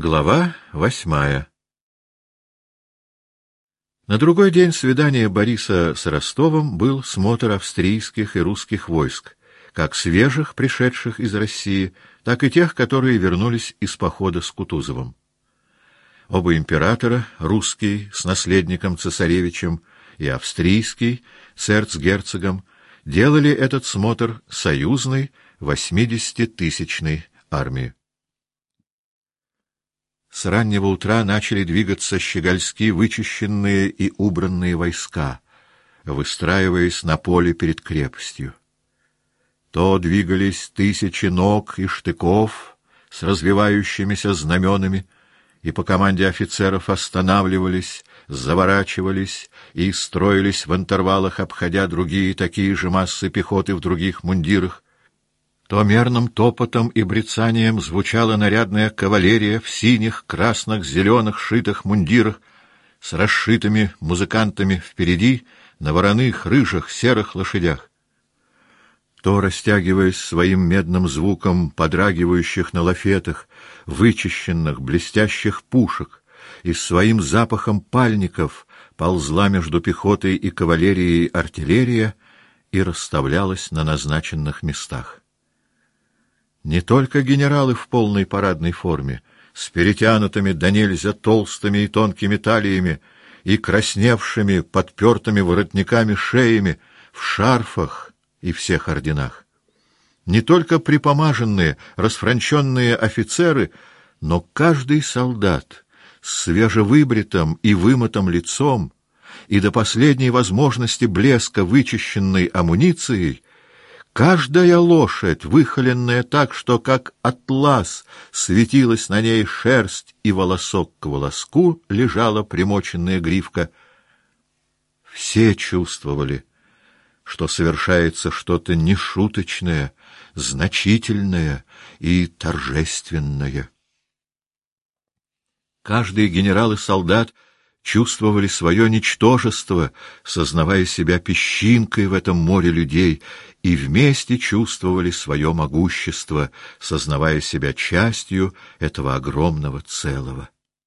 Глава 8. На другой день свидания Бориса с Ростовым был смотр австрийских и русских войск, как свежих, пришедших из России, так и тех, которые вернулись из похода с Кутузовым. Оба императора, русский с наследником цесаревичем и австрийский с эрцгерцогом, делали этот смотр союзной 80-тысячной армии. С раннего утра начали двигаться щегольски вычищенные и убранные войска, выстраиваясь на поле перед крепостью. То двигались тысячи ног и штыков с развивающимися знаменами, и по команде офицеров останавливались, заворачивались и строились в интервалах, обходя другие такие же массы пехоты в других мундирах. То мерным топотом и брецанием звучала нарядная кавалерия в синих, красных, зеленых шитых мундирах с расшитыми музыкантами впереди на вороных, рыжих, серых лошадях. То, растягиваясь своим медным звуком подрагивающих на лафетах, вычищенных, блестящих пушек, и своим запахом пальников ползла между пехотой и кавалерией артиллерия и расставлялась на назначенных местах. Не только генералы в полной парадной форме, с перетянутыми донельзя толстыми и тонкими талиями и красневшими, подпертыми воротниками шеями, в шарфах и всех орденах. Не только припомаженные, расфранченные офицеры, но каждый солдат с свежевыбритым и вымытым лицом и до последней возможности блеска вычищенной амуницией, каждая лошадь, выхоленная так, что как атлас светилась на ней шерсть и волосок к волоску лежала примоченная гривка, все чувствовали, что совершается что-то нешуточное, значительное и торжественное. Каждый генерал и солдат чувствовали свое ничтожество, сознавая себя песчинкой в этом море людей, и вместе чувствовали свое могущество, сознавая себя частью этого огромного целого.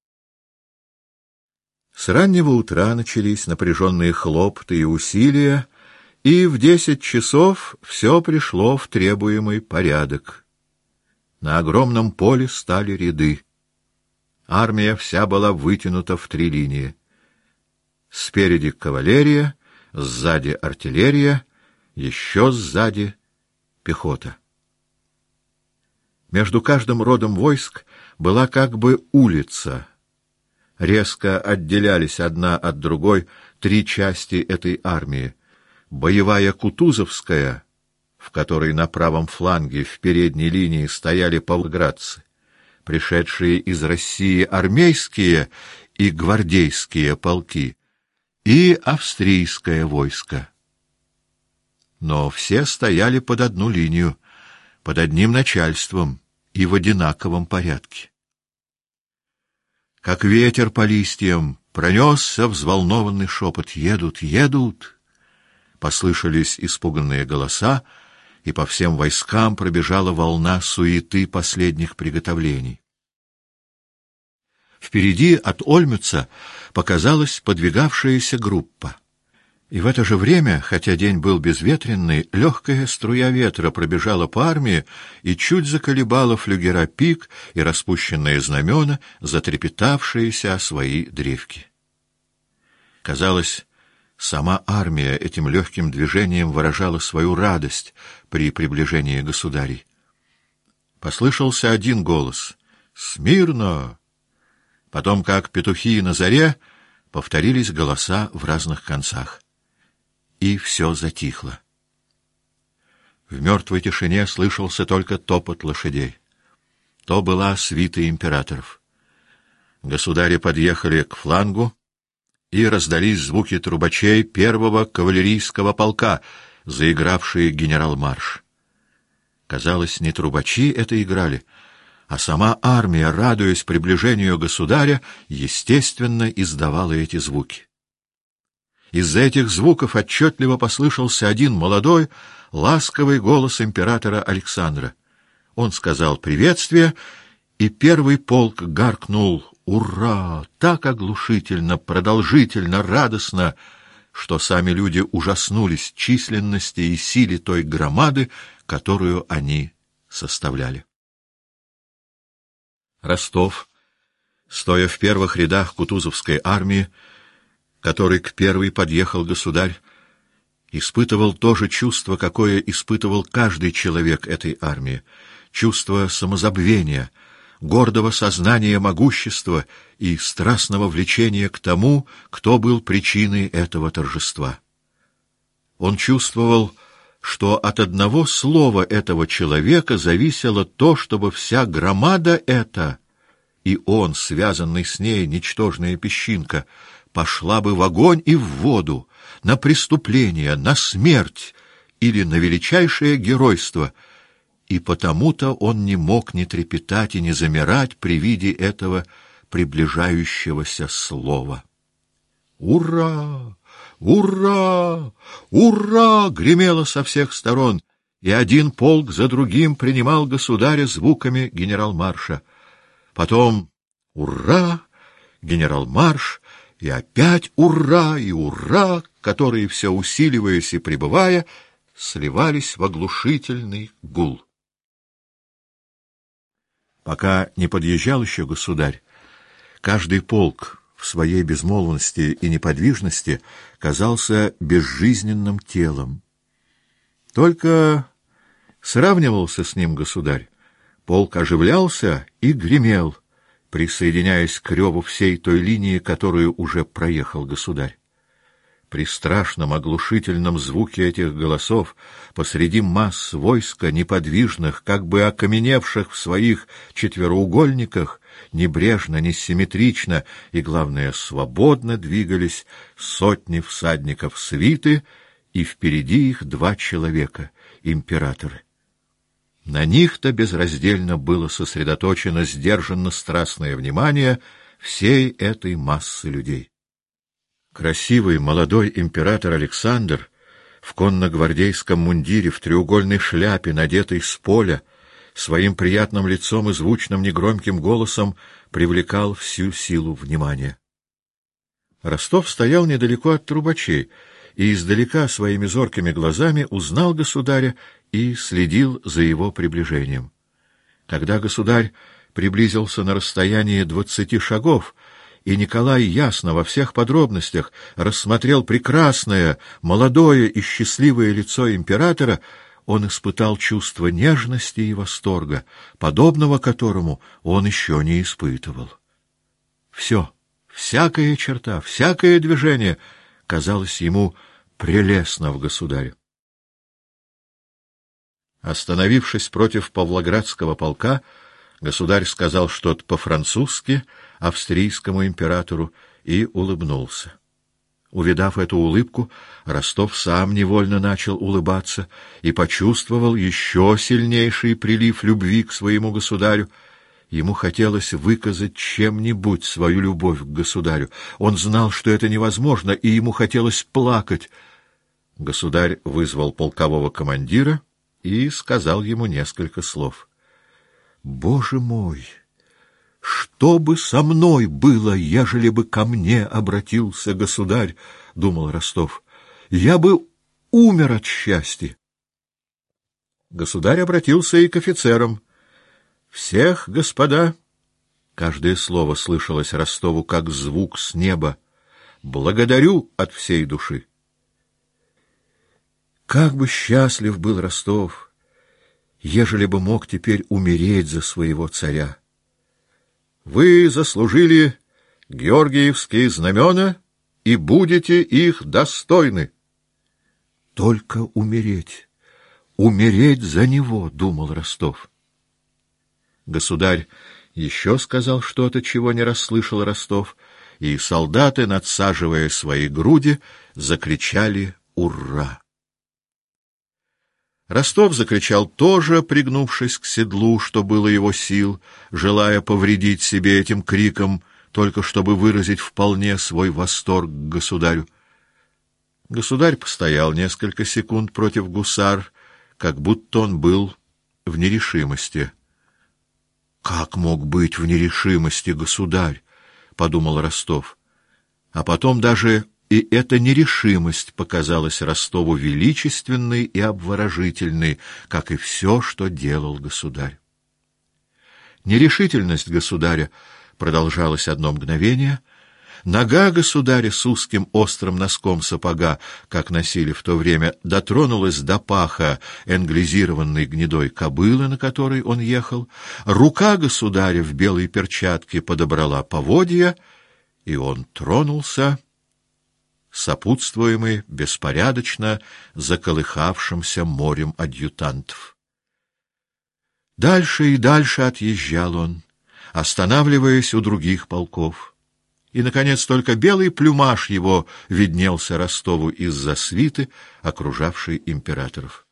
С раннего утра начались напряженные хлопоты и усилия, и в 10 часов все пришло в требуемый порядок. На огромном поле стали ряды. Армия вся была вытянута в 3 линии. Спереди кавалерия, сзади артиллерия, еще сзади пехота. Между каждым родом войск была как бы улица. Резко отделялись одна от другой 3 части этой армии. Боевая Кутузовская, в которой на правом фланге в передней линии стояли павлоградцы, пришедшие из России армейские и гвардейские полки, и австрийское войско. Но все стояли под одну линию, под одним начальством и в одинаковом порядке. Как ветер по листьям пронесся взволнованный шепот: «Едут, едут!» Послышались испуганные голоса, и по всем войскам пробежала волна суеты последних приготовлений. Впереди от Ольмюца показалась подвигавшаяся группа. И в это же время, хотя день был безветренный, легкая струя ветра пробежала по армии и чуть заколебала флюгера пик и распущенные знамена, затрепетавшиеся о свои древки. Казалось, сама армия этим легким движением выражала свою радость при приближении государей. Послышался один голос: «Смирно!» Потом, как петухи на заре, повторились голоса в разных концах. И все затихло. В мертвой тишине слышался только топот лошадей. То была свита императоров. Государи подъехали к флангу, и раздались звуки трубачей 1-го кавалерийского полка, заигравшие генерал-марш. Казалось, не трубачи это играли, а сама армия, радуясь приближению государя, естественно издавала эти звуки. Из-за этих звуков отчетливо послышался один молодой, ласковый голос императора Александра. Он сказал приветствие, и первый полк гаркнул «Ура!» так оглушительно, продолжительно, радостно, что сами люди ужаснулись численности и силе той громады, которую они составляли. Ростов, стоя в первых рядах Кутузовской армии, которой к первой подъехал государь, испытывал то же чувство, какое испытывал каждый человек этой армии, чувство самозабвения, гордого сознания могущества и страстного влечения к тому, кто был причиной этого торжества. Он чувствовал, что от одного слова этого человека зависело то, чтобы вся громада эта, и он, связанный с ней, ничтожная песчинка, пошла бы в огонь и в воду, на преступление, на смерть или на величайшее геройство, и потому-то он не мог не трепетать и не замирать при виде этого приближающегося слова. «Ура! Ура! Ура!» гремело со всех сторон, и один полк за другим принимал государя звуками генерал-марша. Потом «Ура!», генерал-марш, и опять «Ура!» и «Ура!», которые, все усиливаясь и пребывая, сливались в оглушительный гул. Пока не подъезжал еще государь, каждый полк в своей безмолвности и неподвижности казался безжизненным телом. Только сравнивался с ним государь, полк оживлялся и гремел, присоединяясь к реву всей той линии, которую уже проехал государь. При страшном оглушительном звуке этих голосов посреди масс войска, неподвижных, как бы окаменевших в своих четвероугольниках, небрежно, несимметрично и, главное, свободно двигались сотни всадников свиты, и впереди их 2 человека — императоры. На них-то безраздельно было сосредоточено сдержанно-страстное внимание всей этой массы людей. Красивый молодой император Александр в конногвардейском мундире, в треугольной шляпе, надетой с поля, своим приятным лицом и звучным негромким голосом привлекал всю силу внимания. Ростов стоял недалеко от трубачей и издалека своими зоркими глазами узнал государя и следил за его приближением. Когда государь приблизился на расстояние 20 шагов, и Николай ясно во всех подробностях рассмотрел прекрасное, молодое и счастливое лицо императора, он испытал чувство нежности и восторга, подобного которому он еще не испытывал. Все, всякая черта, всякое движение казалось ему прелестно в государе. Остановившись против Павлоградского полка, государь сказал что-то по-французски австрийскому императору и улыбнулся. Увидав эту улыбку, Ростов сам невольно начал улыбаться и почувствовал еще сильнейший прилив любви к своему государю. Ему хотелось выказать чем-нибудь свою любовь к государю. Он знал, что это невозможно, и ему хотелось плакать. Государь вызвал полкового командира и сказал ему несколько слов. «Боже мой! Что бы со мной было, ежели бы ко мне обратился государь, — думал Ростов, — я бы умер от счастья. Государь обратился и к офицерам. Всех, господа, каждое слово слышалось Ростову как звук с неба, благодарю от всей души. Как бы счастлив был Ростов, ежели бы мог теперь умереть за своего царя. Вы заслужили георгиевские знамена и будете их достойны. Только умереть, умереть за него, — думал Ростов. Государь еще сказал что-то, чего не расслышал Ростов, и солдаты, надсаживая свои груди, закричали «Ура!». Ростов закричал тоже, пригнувшись к седлу, что было его сил, желая повредить себе этим криком, только чтобы выразить вполне свой восторг к государю. Государь постоял несколько секунд против гусар, как будто он был в нерешимости. «Как мог быть в нерешимости государь?» — подумал Ростов. А потом даже и эта нерешимость показалась Ростову величественной и обворожительной, как и все, что делал государь. Нерешительность государя продолжалась одно мгновение. Нога государя с узким острым носком сапога, как носили в то время, дотронулась до паха энглизированной гнедой кобылы, на которой он ехал. Рука государя в белой перчатке подобрала поводья, и он тронулся, сопутствуемый беспорядочно заколыхавшимся морем адъютантов. Дальше и дальше отъезжал он, останавливаясь у других полков. И, наконец, только белый плюмаж его виднелся Ростову из-за свиты, окружавшей императоров.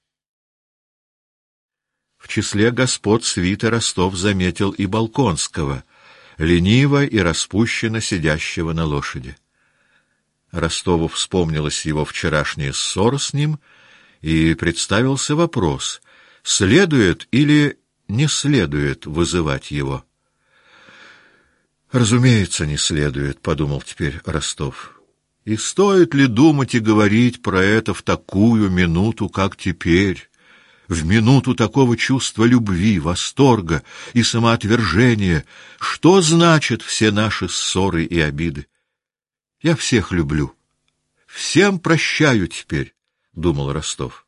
В числе господ свиты Ростов заметил и Болконского, лениво и распущенно сидящего на лошади. Ростову вспомнилась его вчерашняя ссора с ним, и представился вопрос, следует или не следует вызывать его. «Разумеется, не следует», — подумал теперь Ростов. «И стоит ли думать и говорить про это в такую минуту, как теперь, в минуту такого чувства любви, восторга и самоотвержения? Что значат все наши ссоры и обиды? Я всех люблю, всем прощаю теперь», — думал Ростов.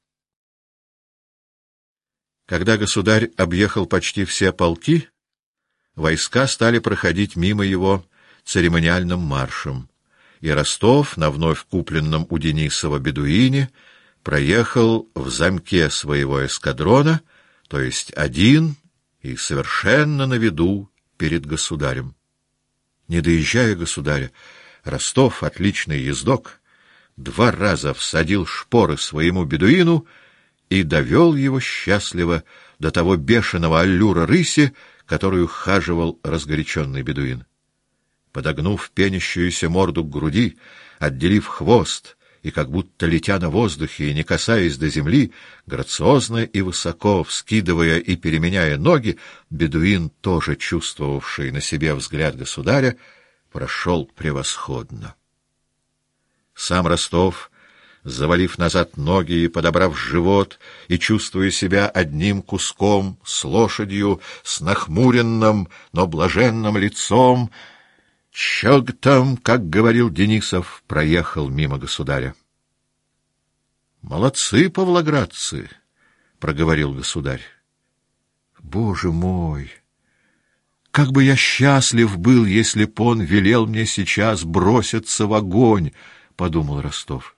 Когда государь объехал почти все полки, войска стали проходить мимо его церемониальным маршем, и Ростов на вновь купленном у Денисова бедуине проехал в замке своего эскадрона, то есть один и совершенно на виду перед государем. Не доезжая государя, Ростов, отличный ездок, 2 раза всадил шпоры своему бедуину и довел его счастливо до того бешеного аллюра рыси, которую хаживал разгоряченный бедуин. Подогнув пенящуюся морду к груди, отделив хвост и как будто летя на воздухе и не касаясь до земли, грациозно и высоко вскидывая и переменяя ноги, бедуин, тоже чувствовавший на себе взгляд государя, прошел превосходно. Сам Ростов, завалив назад ноги и подобрав живот, и чувствуя себя одним куском с лошадью, с нахмуренным, но блаженным лицом, чогтом, как говорил Денисов, проехал мимо государя. «Молодцы, павлоградцы!» — проговорил государь. «Боже мой! Как бы я счастлив был, если б он велел мне сейчас броситься в огонь!» — подумал Ростов.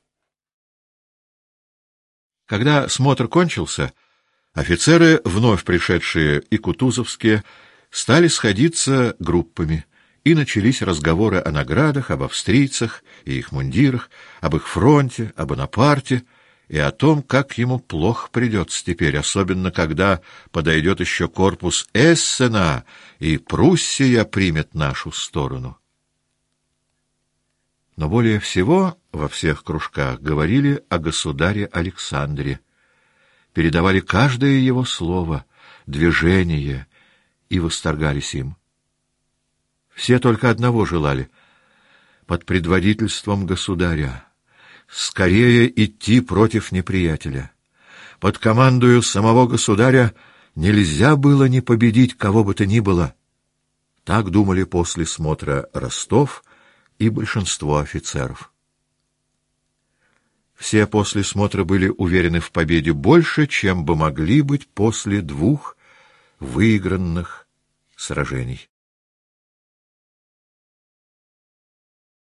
Когда смотр кончился, офицеры, вновь пришедшие и кутузовские, стали сходиться группами, и начались разговоры о наградах, об австрийцах и их мундирах, об их фронте, об Бонапарте и о том, как ему плохо придется теперь, особенно когда подойдет еще корпус Эссена, и Пруссия примет нашу сторону. Но более всего во всех кружках говорили о государе Александре, передавали каждое его слово, движение и восторгались им. Все только одного желали — под предводительством государя скорее идти против неприятеля. Под командою самого государя нельзя было не победить кого бы то ни было. Так думали после смотра Ростов и большинство офицеров. Все после смотра были уверены в победе больше, чем бы могли быть после 2 выигранных сражений.